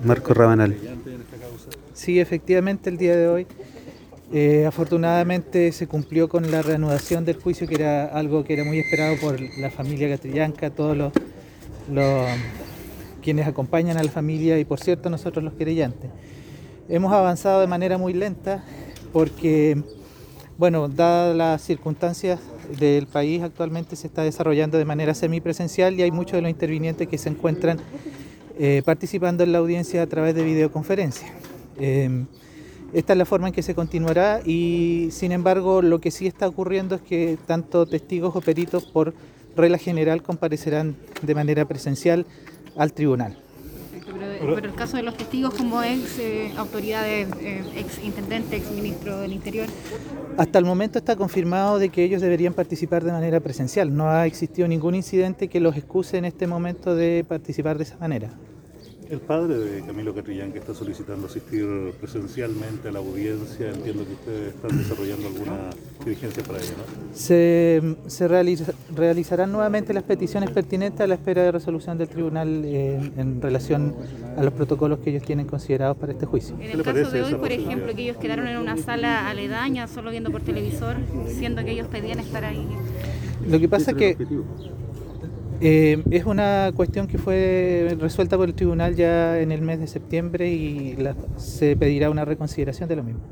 Marco Rabanal. Sí, efectivamente el día de hoy afortunadamente se cumplió con la reanudación del juicio, que era algo que era muy esperado por la familia Catrillanca, todos los quienes acompañan a la familia y por cierto nosotros los querellantes. Hemos avanzado de manera muy lenta porque, bueno, dadas las circunstancias del país, actualmente se está desarrollando de manera semipresencial y hay muchos de los intervinientes que se encuentran participando en la audiencia a través de videoconferencia. Esta es la forma en que se continuará y, sin embargo, lo que sí está ocurriendo es que tanto testigos o peritos por regla general comparecerán de manera presencial al tribunal. Pero el caso de los testigos como ex autoridades, ex intendente, ex ministro del Interior. Hasta el momento está confirmado de que ellos deberían participar de manera presencial. No ha existido ningún incidente que los excuse en este momento de participar de esa manera. El padre de Camilo Catrillanca está solicitando asistir presencialmente a la audiencia. Entiendo que ustedes están desarrollando alguna diligencia para ello, ¿no? Se realizarán nuevamente las peticiones pertinentes a la espera de resolución del tribunal en relación a los protocolos que ellos tienen considerados para este juicio. En el caso de hoy, por ejemplo, que ellos quedaron en una sala aledaña solo viendo por televisor, siendo que ellos pedían estar ahí. Lo que pasa es que es una cuestión que fue resuelta por el tribunal ya en el mes de septiembre y se pedirá una reconsideración de lo mismo.